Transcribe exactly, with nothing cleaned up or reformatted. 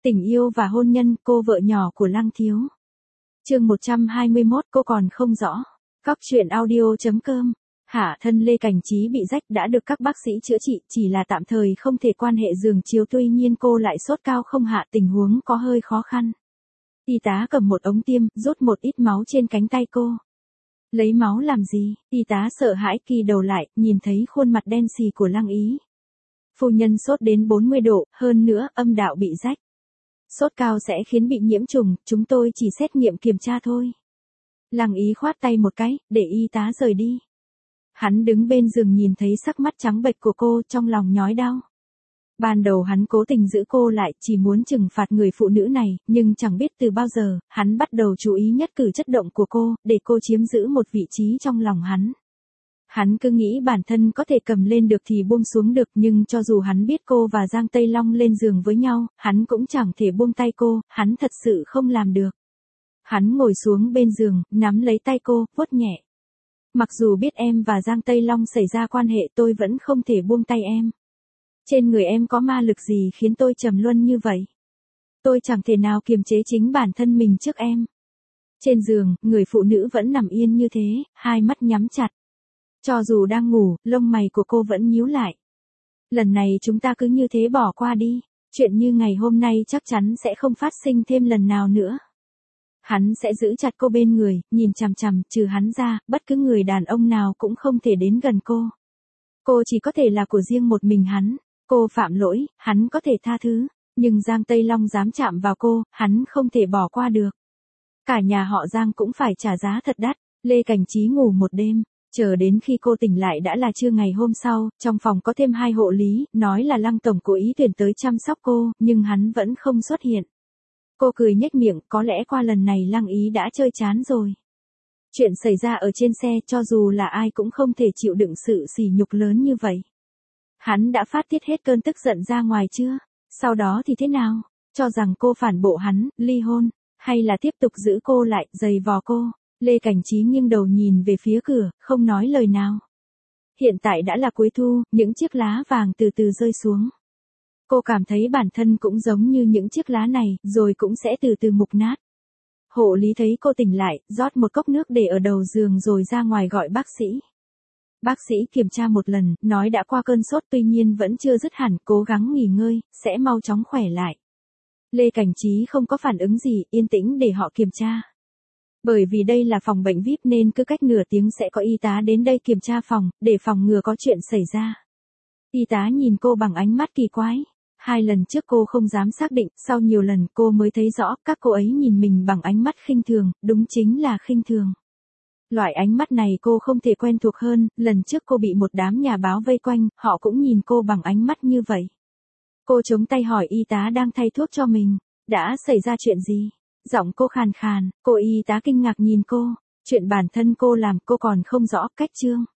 Tình yêu và hôn nhân, cô vợ nhỏ của Lăng Thiếu. Chương một trăm hai mươi mốt, cô còn không rõ. Các truyện audio chấm com. Hạ thân Lê Cảnh Trí bị rách đã được các bác sĩ chữa trị, chỉ là tạm thời không thể quan hệ giường chiếu, tuy nhiên cô lại sốt cao không hạ, tình huống có hơi khó khăn. Y tá cầm một ống tiêm, rút một ít máu trên cánh tay cô. Lấy máu làm gì? Y tá sợ hãi kỳ đầu lại, nhìn thấy khuôn mặt đen xì của Lăng Ý. Phu nhân sốt đến bốn mươi độ, hơn nữa âm đạo bị rách. Sốt cao sẽ khiến bị nhiễm trùng, chúng tôi chỉ xét nghiệm kiểm tra thôi. Lăng Ý khoát tay một cái, để y tá rời đi. Hắn đứng bên giường nhìn thấy sắc mắt trắng bệch của cô, trong lòng nhói đau. Ban đầu hắn cố tình giữ cô lại, chỉ muốn trừng phạt người phụ nữ này, nhưng chẳng biết từ bao giờ, hắn bắt đầu chú ý nhất cử chất động của cô, để cô chiếm giữ một vị trí trong lòng hắn. Hắn cứ nghĩ bản thân có thể cầm lên được thì buông xuống được, nhưng cho dù hắn biết cô và Giang Tây Long lên giường với nhau, hắn cũng chẳng thể buông tay cô, hắn thật sự không làm được. Hắn ngồi xuống bên giường, nắm lấy tay cô, vuốt nhẹ. Mặc dù biết em và Giang Tây Long xảy ra quan hệ, tôi vẫn không thể buông tay em. Trên người em có ma lực gì khiến tôi trầm luân như vậy? Tôi chẳng thể nào kiềm chế chính bản thân mình trước em. Trên giường, người phụ nữ vẫn nằm yên như thế, hai mắt nhắm chặt. Cho dù đang ngủ, lông mày của cô vẫn nhíu lại. Lần này chúng ta cứ như thế bỏ qua đi, chuyện như ngày hôm nay chắc chắn sẽ không phát sinh thêm lần nào nữa. Hắn sẽ giữ chặt cô bên người, nhìn chằm chằm, trừ hắn ra, bất cứ người đàn ông nào cũng không thể đến gần cô. Cô chỉ có thể là của riêng một mình hắn. Cô phạm lỗi, hắn có thể tha thứ, nhưng Giang Tây Long dám chạm vào cô, hắn không thể bỏ qua được. Cả nhà họ Giang cũng phải trả giá thật đắt. Lê Cảnh Trí ngủ một đêm, chờ đến khi cô tỉnh lại đã là trưa ngày hôm sau, trong phòng có thêm hai hộ lý, nói là Lăng tổng cố ý tuyển tới chăm sóc cô, nhưng hắn vẫn không xuất hiện. Cô cười nhếch miệng, có lẽ qua lần này Lăng Ý đã chơi chán rồi. Chuyện xảy ra ở trên xe, cho dù là ai cũng không thể chịu đựng sự sỉ nhục lớn như vậy. Hắn đã phát tiết hết cơn tức giận ra ngoài chưa? Sau đó thì thế nào? Cho rằng cô phản bộ hắn, ly hôn, hay là tiếp tục giữ cô lại, giày vò cô? Lê Cảnh Trí nghiêng đầu nhìn về phía cửa, không nói lời nào. Hiện tại đã là cuối thu, những chiếc lá vàng từ từ rơi xuống. Cô cảm thấy bản thân cũng giống như những chiếc lá này, rồi cũng sẽ từ từ mục nát. Hộ lý thấy cô tỉnh lại, rót một cốc nước để ở đầu giường rồi ra ngoài gọi bác sĩ. Bác sĩ kiểm tra một lần, nói đã qua cơn sốt, tuy nhiên vẫn chưa dứt hẳn, cố gắng nghỉ ngơi, sẽ mau chóng khỏe lại. Lê Cảnh Trí không có phản ứng gì, yên tĩnh để họ kiểm tra. Bởi vì đây là phòng bệnh vi ai pi nên cứ cách nửa tiếng sẽ có y tá đến đây kiểm tra phòng, để phòng ngừa có chuyện xảy ra. Y tá nhìn cô bằng ánh mắt kỳ quái. Hai lần trước cô không dám xác định, sau nhiều lần cô mới thấy rõ, các cô ấy nhìn mình bằng ánh mắt khinh thường, đúng chính là khinh thường. Loại ánh mắt này cô không thể quen thuộc hơn, lần trước cô bị một đám nhà báo vây quanh, họ cũng nhìn cô bằng ánh mắt như vậy. Cô chống tay hỏi y tá đang thay thuốc cho mình, đã xảy ra chuyện gì? Giọng cô khàn khàn, cô y tá kinh ngạc nhìn cô, chuyện bản thân cô làm cô còn không rõ, cách chương.